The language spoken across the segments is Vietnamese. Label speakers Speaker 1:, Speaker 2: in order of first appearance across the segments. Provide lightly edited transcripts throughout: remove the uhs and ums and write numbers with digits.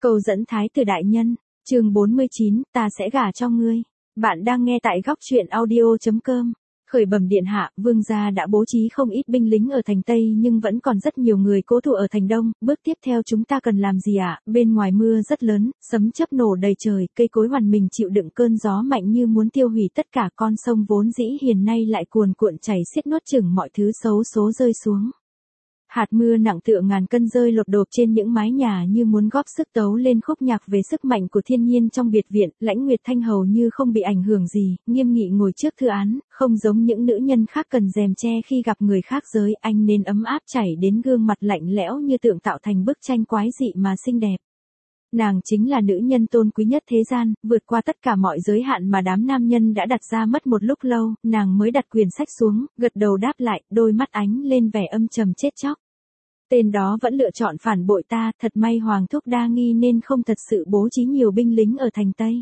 Speaker 1: Câu dẫn thái tử đại nhân, chương 49, ta sẽ gả cho ngươi. Bạn đang nghe tại góc truyện audio.com. Khởi bẩm điện hạ, vương gia đã bố trí không ít binh lính ở thành Tây nhưng vẫn còn rất nhiều người cố thủ ở thành Đông. Bước tiếp theo chúng ta cần làm gì ạ? Bên ngoài mưa rất lớn, sấm chớp nổ đầy trời, cây cối hoàn mình chịu đựng cơn gió mạnh như muốn tiêu hủy tất cả. Con sông vốn dĩ hiền nay lại cuồn cuộn chảy xiết nuốt chửng mọi thứ xấu số rơi xuống. Hạt mưa nặng tựa ngàn cân rơi lột đột trên những mái nhà như muốn góp sức tấu lên khúc nhạc về sức mạnh của thiên nhiên trong biệt viện. Lãnh Nguyệt Thanh hầu như không bị ảnh hưởng gì, nghiêm nghị ngồi trước thư án, không giống những nữ nhân khác cần rèm che khi gặp người khác giới. Anh nên ấm áp chảy đến gương mặt lạnh lẽo như tượng tạo thành bức tranh quái dị mà xinh đẹp. Nàng chính là nữ nhân tôn quý nhất thế gian, vượt qua tất cả mọi giới hạn mà đám nam nhân đã đặt ra. Mất một lúc lâu, nàng mới đặt quyển sách xuống, gật đầu đáp lại, đôi mắt ánh lên vẻ âm trầm chết chóc. Tên đó vẫn lựa chọn phản bội ta, thật may Hoàng thúc đa nghi nên không thật sự bố trí nhiều binh lính ở thành Tây.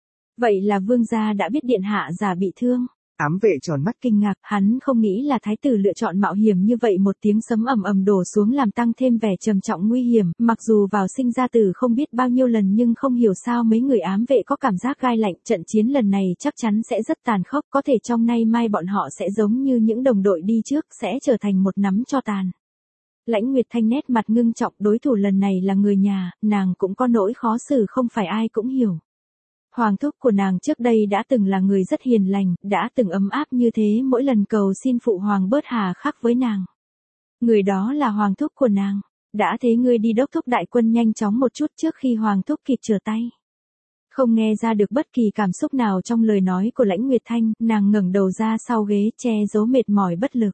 Speaker 1: Vậy là vương gia đã biết điện hạ giả bị thương.
Speaker 2: Ám vệ tròn mắt
Speaker 1: kinh ngạc, hắn không nghĩ là thái tử lựa chọn mạo hiểm như vậy. Một tiếng sấm ầm ầm đổ xuống làm tăng thêm vẻ trầm trọng nguy hiểm, mặc dù vào sinh ra tử không biết bao nhiêu lần nhưng không hiểu sao mấy người ám vệ có cảm giác gai lạnh. Trận chiến lần này chắc chắn sẽ rất tàn khốc, có thể trong nay mai bọn họ sẽ giống như những đồng đội đi trước, sẽ trở thành một nắm tro tàn. Lãnh Nguyệt Thanh nét mặt ngưng trọng, đối thủ lần này là người nhà, nàng cũng có nỗi khó xử không phải ai cũng hiểu. Hoàng thúc của nàng trước đây đã từng là người rất hiền lành, đã từng ấm áp như thế mỗi lần cầu xin phụ hoàng bớt hà khắc với nàng. Người đó là hoàng thúc của nàng, đã thế ngươi đi đốc thúc đại quân nhanh chóng một chút trước khi hoàng thúc kịp trở tay. Không nghe ra được bất kỳ cảm xúc nào trong lời nói của Lãnh Nguyệt Thanh, nàng ngẩng đầu ra sau ghế che giấu mệt mỏi bất lực.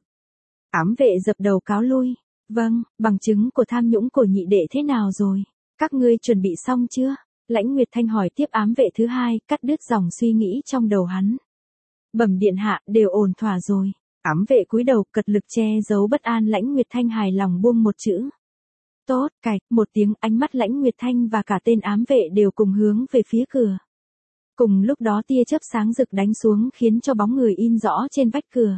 Speaker 1: Ám vệ dập đầu cáo lui. Vâng, bằng chứng của tham nhũng của nhị đệ thế nào rồi? Các ngươi chuẩn bị xong chưa? Lãnh Nguyệt Thanh hỏi tiếp ám vệ thứ hai, cắt đứt dòng suy nghĩ trong đầu hắn. Bẩm điện hạ, đều ổn thỏa rồi. Ám vệ cúi đầu cật lực che giấu bất an. Lãnh Nguyệt Thanh hài lòng buông một chữ. Tốt, cạch, một tiếng. Ánh mắt Lãnh Nguyệt Thanh và cả tên ám vệ đều cùng hướng về phía cửa. Cùng lúc đó tia chớp sáng rực đánh xuống khiến cho bóng người in rõ trên vách cửa.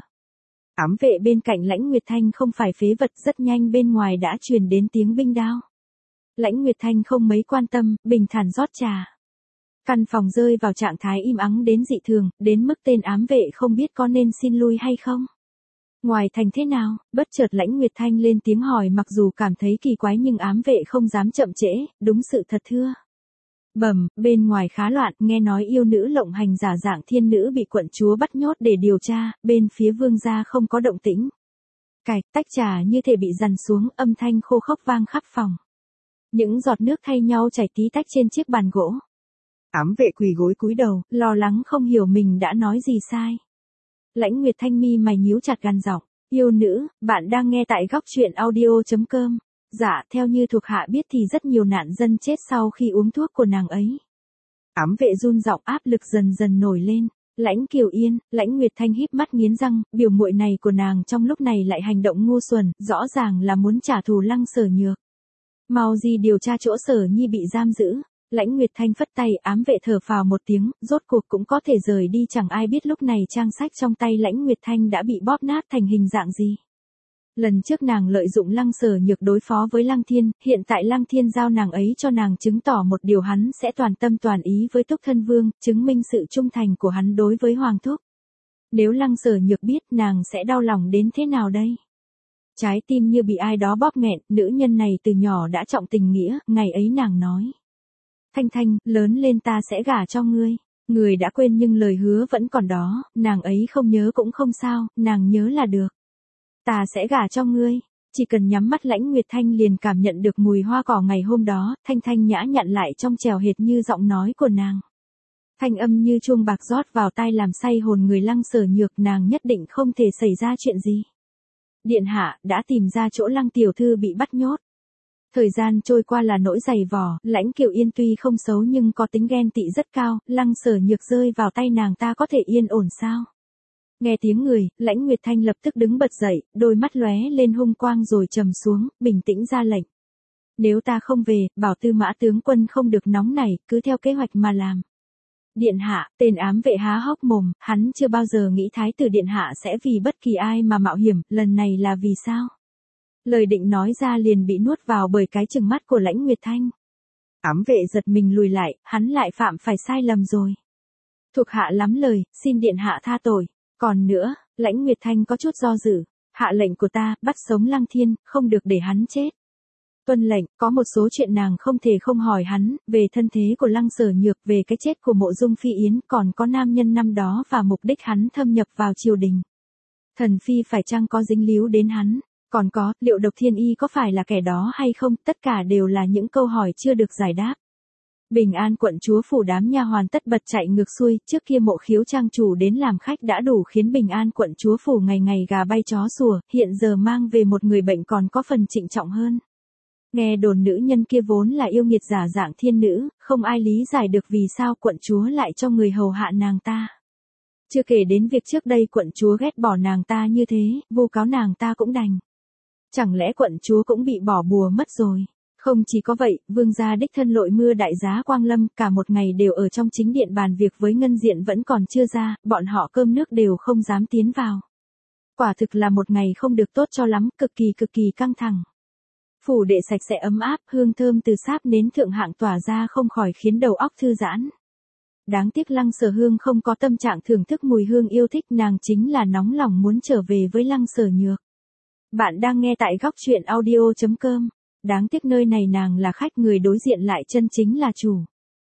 Speaker 1: Ám vệ bên cạnh Lãnh Nguyệt Thanh không phải phế vật, rất nhanh bên ngoài đã truyền đến tiếng binh đao. Lãnh Nguyệt Thanh không mấy quan tâm, bình thản rót trà. Căn phòng rơi vào trạng thái im ắng đến dị thường, đến mức tên ám vệ không biết có nên xin lui hay không. Ngoài thành thế nào? Bất chợt Lãnh Nguyệt Thanh lên tiếng hỏi, mặc dù cảm thấy kỳ quái nhưng ám vệ không dám chậm trễ, đúng sự thật thưa. Bẩm, bên ngoài khá loạn, nghe nói yêu nữ lộng hành giả dạng thiên nữ bị quận chúa bắt nhốt để điều tra, bên phía vương gia không có động tĩnh. Cạch, tách trà như thể bị dằn xuống, âm thanh khô khốc vang khắp phòng. Những giọt nước thay nhau chảy tí tách trên chiếc bàn gỗ. Ám vệ quỳ gối cúi đầu, lo lắng không hiểu mình đã nói gì sai. Lãnh Nguyệt Thanh mi mày nhíu chặt gằn giọng, yêu nữ, bạn đang nghe tại góc truyện audio.com. Dạ, theo như thuộc hạ biết thì rất nhiều nạn dân chết sau khi uống thuốc của nàng ấy. Ám vệ run giọng, áp lực dần dần nổi lên. Lãnh Kiều Yên, Lãnh Nguyệt Thanh híp mắt nghiến răng, biểu muội này của nàng trong lúc này lại hành động ngu xuẩn, rõ ràng là muốn trả thù Lăng Sở Nhược. Mau gì điều tra chỗ Sở Nhi bị giam giữ. Lãnh Nguyệt Thanh phất tay, ám vệ thở phào một tiếng, rốt cuộc cũng có thể rời đi. Chẳng ai biết lúc này trang sách trong tay Lãnh Nguyệt Thanh đã bị bóp nát thành hình dạng gì. Lần trước nàng lợi dụng Lăng Sở Nhược đối phó với Lăng Thiên, hiện tại Lăng Thiên giao nàng ấy cho nàng chứng tỏ một điều, hắn sẽ toàn tâm toàn ý với Túc Thân Vương, chứng minh sự trung thành của hắn đối với Hoàng thúc. Nếu Lăng Sở Nhược biết, nàng sẽ đau lòng đến thế nào đây? Trái tim như bị ai đó bóp nghẹn, nữ nhân này từ nhỏ đã trọng tình nghĩa, ngày ấy nàng nói. Thanh Thanh, lớn lên ta sẽ gả cho ngươi. Người đã quên nhưng lời hứa vẫn còn đó, nàng ấy không nhớ cũng không sao, nàng nhớ là được. Ta sẽ gả cho ngươi. Chỉ cần nhắm mắt Lãnh Nguyệt Thanh liền cảm nhận được mùi hoa cỏ ngày hôm đó, Thanh Thanh nhã nhặn lại trong trèo hệt như giọng nói của nàng. Thanh âm như chuông bạc rót vào tai làm say hồn người Lăng Sở Nhược, nàng nhất định không thể xảy ra chuyện gì. Điện hạ, đã tìm ra chỗ Lăng tiểu thư bị bắt nhốt. Thời gian trôi qua là nỗi dày vò, Lãnh Kiều Yên tuy không xấu nhưng có tính ghen tị rất cao, Lăng Sở Nhược rơi vào tay nàng ta có thể yên ổn sao? Nghe tiếng người, Lãnh Nguyệt Thanh lập tức đứng bật dậy, đôi mắt lóe lên hung quang rồi trầm xuống, bình tĩnh ra lệnh. Nếu ta không về, bảo Tư Mã tướng quân không được nóng nảy, cứ theo kế hoạch mà làm. Điện hạ, tên ám vệ há hốc mồm, hắn chưa bao giờ nghĩ thái tử điện hạ sẽ vì bất kỳ ai mà mạo hiểm, lần này là vì sao? Lời định nói ra liền bị nuốt vào bởi cái trừng mắt của Lãnh Nguyệt Thanh. Ám vệ giật mình lùi lại, hắn lại phạm phải sai lầm rồi. Thuộc hạ lắm lời, xin điện hạ tha tội. Còn nữa, Lãnh Nguyệt Thanh có chút do dự. Hạ lệnh của ta, bắt sống Lăng Thiên, không được để hắn chết. Tuân lệnh, có một số chuyện nàng không thể không hỏi hắn, về thân thế của Lăng Sở Nhược, về cái chết của Mộ Dung Phi Yến, còn có nam nhân năm đó và mục đích hắn thâm nhập vào triều đình. Thần Phi phải chăng có dính líu đến hắn? Còn có, liệu Độc Thiên Y có phải là kẻ đó hay không? Tất cả đều là những câu hỏi chưa được giải đáp. Bình An quận chúa phủ đám nha hoàn tất bật chạy ngược xuôi, trước kia Mộ Khiếu trang chủ đến làm khách đã đủ khiến Bình An quận chúa phủ ngày ngày gà bay chó sủa, hiện giờ mang về một người bệnh còn có phần trịnh trọng hơn. Nghe đồn nữ nhân kia vốn là yêu nghiệt giả dạng thiên nữ, không ai lý giải được vì sao quận chúa lại cho người hầu hạ nàng ta. Chưa kể đến việc trước đây quận chúa ghét bỏ nàng ta như thế, vu cáo nàng ta cũng đành. Chẳng lẽ quận chúa cũng bị bỏ bùa mất rồi? Không chỉ có vậy, vương gia đích thân lội mưa đại giá Quang Lâm cả một ngày đều ở trong chính điện bàn việc với Ngân Diện vẫn còn chưa ra, bọn họ cơm nước đều không dám tiến vào. Quả thực là một ngày không được tốt cho lắm, cực kỳ căng thẳng. Phủ đệ sạch sẽ ấm áp, hương thơm từ sáp nến thượng hạng tỏa ra không khỏi khiến đầu óc thư giãn. Đáng tiếc Lăng Sở Hương không có tâm trạng thưởng thức mùi hương yêu thích, nàng chính là nóng lòng muốn trở về với Lăng Sở Nhược. Bạn đang nghe tại góc truyện audio.com. Đáng tiếc nơi này nàng là khách, người đối diện lại chân chính là chủ.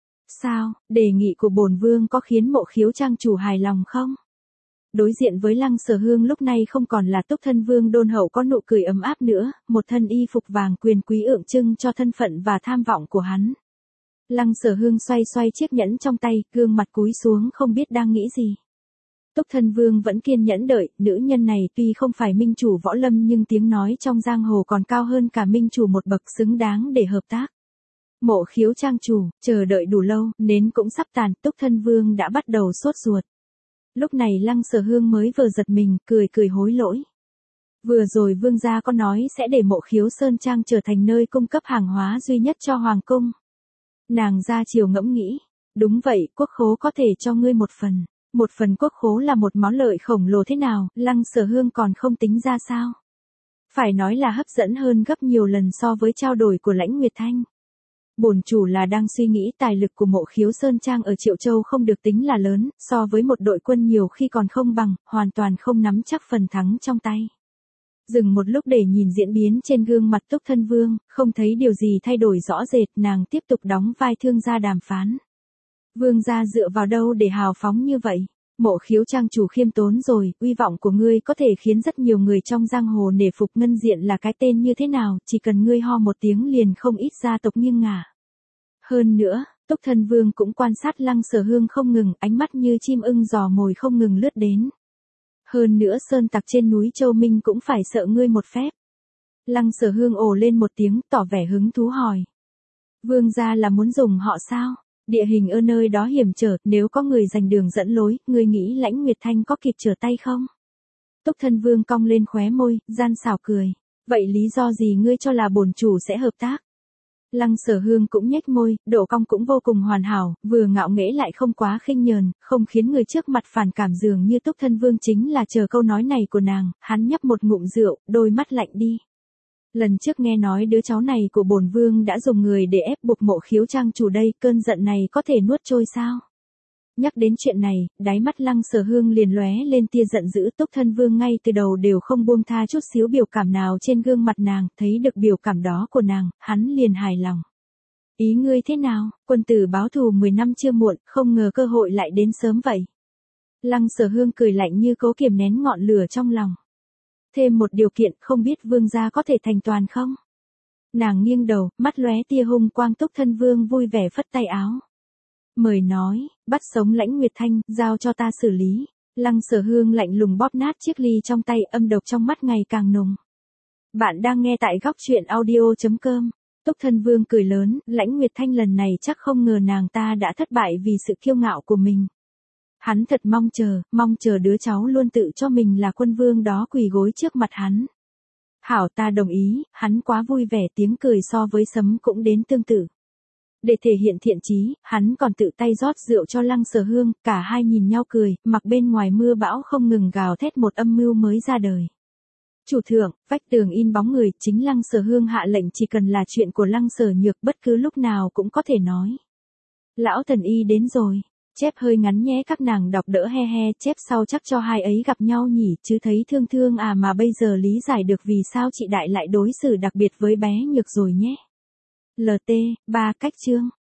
Speaker 1: Sao, đề nghị của bổn vương có khiến Mộ Khiếu trang chủ hài lòng không? Đối diện với Lăng Sở Hương lúc này không còn là Túc Thân Vương đôn hậu có nụ cười ấm áp nữa, một thân y phục vàng quyền quý tượng trưng cho thân phận và tham vọng của hắn. Lăng Sở Hương xoay chiếc nhẫn trong tay, gương mặt cúi xuống không biết đang nghĩ gì. Túc Thân Vương vẫn kiên nhẫn đợi, nữ nhân này tuy không phải minh chủ võ lâm nhưng tiếng nói trong giang hồ còn cao hơn cả minh chủ một bậc, xứng đáng để hợp tác. Mộ Khiếu trang chủ, chờ đợi đủ lâu, nến cũng sắp tàn, Túc Thân Vương đã bắt đầu sốt ruột. Lúc này Lăng Sở Hương mới vừa giật mình, cười hối lỗi. Vừa rồi vương gia có nói sẽ để Mộ Khiếu Sơn Trang trở thành nơi cung cấp hàng hóa duy nhất cho Hoàng cung. Nàng ra chiều ngẫm nghĩ, đúng vậy, quốc khố có thể cho ngươi một phần. Một phần quốc khố là một món lợi khổng lồ thế nào, Lăng Sở Hương còn không tính ra sao? Phải nói là hấp dẫn hơn gấp nhiều lần so với trao đổi của Lãnh Nguyệt Thanh. Bổn chủ là đang suy nghĩ tài lực của Mộ Khiếu Sơn Trang ở Triệu Châu không được tính là lớn, so với một đội quân nhiều khi còn không bằng, hoàn toàn không nắm chắc phần thắng trong tay. Dừng một lúc để nhìn diễn biến trên gương mặt Túc Thân Vương, không thấy điều gì thay đổi rõ rệt, nàng tiếp tục đóng vai thương gia đàm phán. Vương gia dựa vào đâu để hào phóng như vậy? Mộ Khiếu trang chủ khiêm tốn rồi, uy vọng của ngươi có thể khiến rất nhiều người trong giang hồ nể phục. Ngân Diện là cái tên như thế nào, chỉ cần ngươi ho một tiếng liền không ít gia tộc nghiêng ngả. Hơn nữa, Túc Thân Vương cũng quan sát Lăng Sở Hương không ngừng, ánh mắt như chim ưng dò mồi không ngừng lướt đến. Hơn nữa sơn tặc trên núi Châu Minh cũng phải sợ ngươi một phép. Lăng Sở Hương ồ lên một tiếng, tỏ vẻ hứng thú hỏi. Vương gia là muốn dùng họ sao? Địa hình ở nơi đó hiểm trở, nếu có người giành đường dẫn lối, ngươi nghĩ Lãnh Nguyệt Thanh có kịp trở tay không? Túc Thân Vương cong lên khóe môi, gian xảo cười. Vậy lý do gì ngươi cho là bổn chủ sẽ hợp tác? Lăng Sở Hương cũng nhếch môi, độ cong cũng vô cùng hoàn hảo, vừa ngạo nghễ lại không quá khinh nhờn, không khiến người trước mặt phản cảm, dường như Túc Thân Vương chính là chờ câu nói này của nàng. Hắn nhấp một ngụm rượu, đôi mắt lạnh đi. Lần trước nghe nói đứa cháu này của bổn vương đã dùng người để ép buộc Mộ Khiếu trang chủ đây, cơn giận này có thể nuốt trôi sao? Nhắc đến chuyện này, đáy mắt Lăng Sở Hương liền lóe lên tia giận dữ. Túc Thân Vương ngay từ đầu đều không buông tha chút xíu biểu cảm nào trên gương mặt nàng, thấy được biểu cảm đó của nàng, hắn liền hài lòng. Ý ngươi thế nào, quân tử báo thù 10 năm chưa muộn, không ngờ cơ hội lại đến sớm vậy. Lăng Sở Hương cười lạnh như cố kiềm nén ngọn lửa trong lòng. Thêm một điều kiện, không biết vương gia có thể thành toàn không? Nàng nghiêng đầu, mắt lóe tia hung quang. Túc Thân Vương vui vẻ phất tay áo. Mời nói, bắt sống Lãnh Nguyệt Thanh, giao cho ta xử lý. Lăng Sở Hương lạnh lùng bóp nát chiếc ly trong tay, âm độc trong mắt ngày càng nồng. Bạn đang nghe tại góc truyện audio.com. Túc Thân Vương cười lớn, Lãnh Nguyệt Thanh lần này chắc không ngờ nàng ta đã thất bại vì sự kiêu ngạo của mình. Hắn thật mong chờ đứa cháu luôn tự cho mình là quân vương đó quỳ gối trước mặt hắn. Hảo, ta đồng ý, hắn quá vui vẻ, tiếng cười so với sấm cũng đến tương tự. Để thể hiện thiện chí, hắn còn tự tay rót rượu cho Lăng Sở Hương, cả hai nhìn nhau cười, mặc bên ngoài mưa bão không ngừng gào thét, một âm mưu mới ra đời. Chủ thượng, vách tường in bóng người, chính Lăng Sở Hương hạ lệnh chỉ cần là chuyện của Lăng Sở Nhược bất cứ lúc nào cũng có thể nói. Lão thần y đến rồi. Chép hơi ngắn nhé, các nàng đọc đỡ he he, chép sau chắc cho hai ấy gặp nhau nhỉ, chứ thấy thương thương à, mà bây giờ lý giải được vì sao chị đại lại đối xử đặc biệt với bé Nhược rồi nhé. LT, 3 cách chương.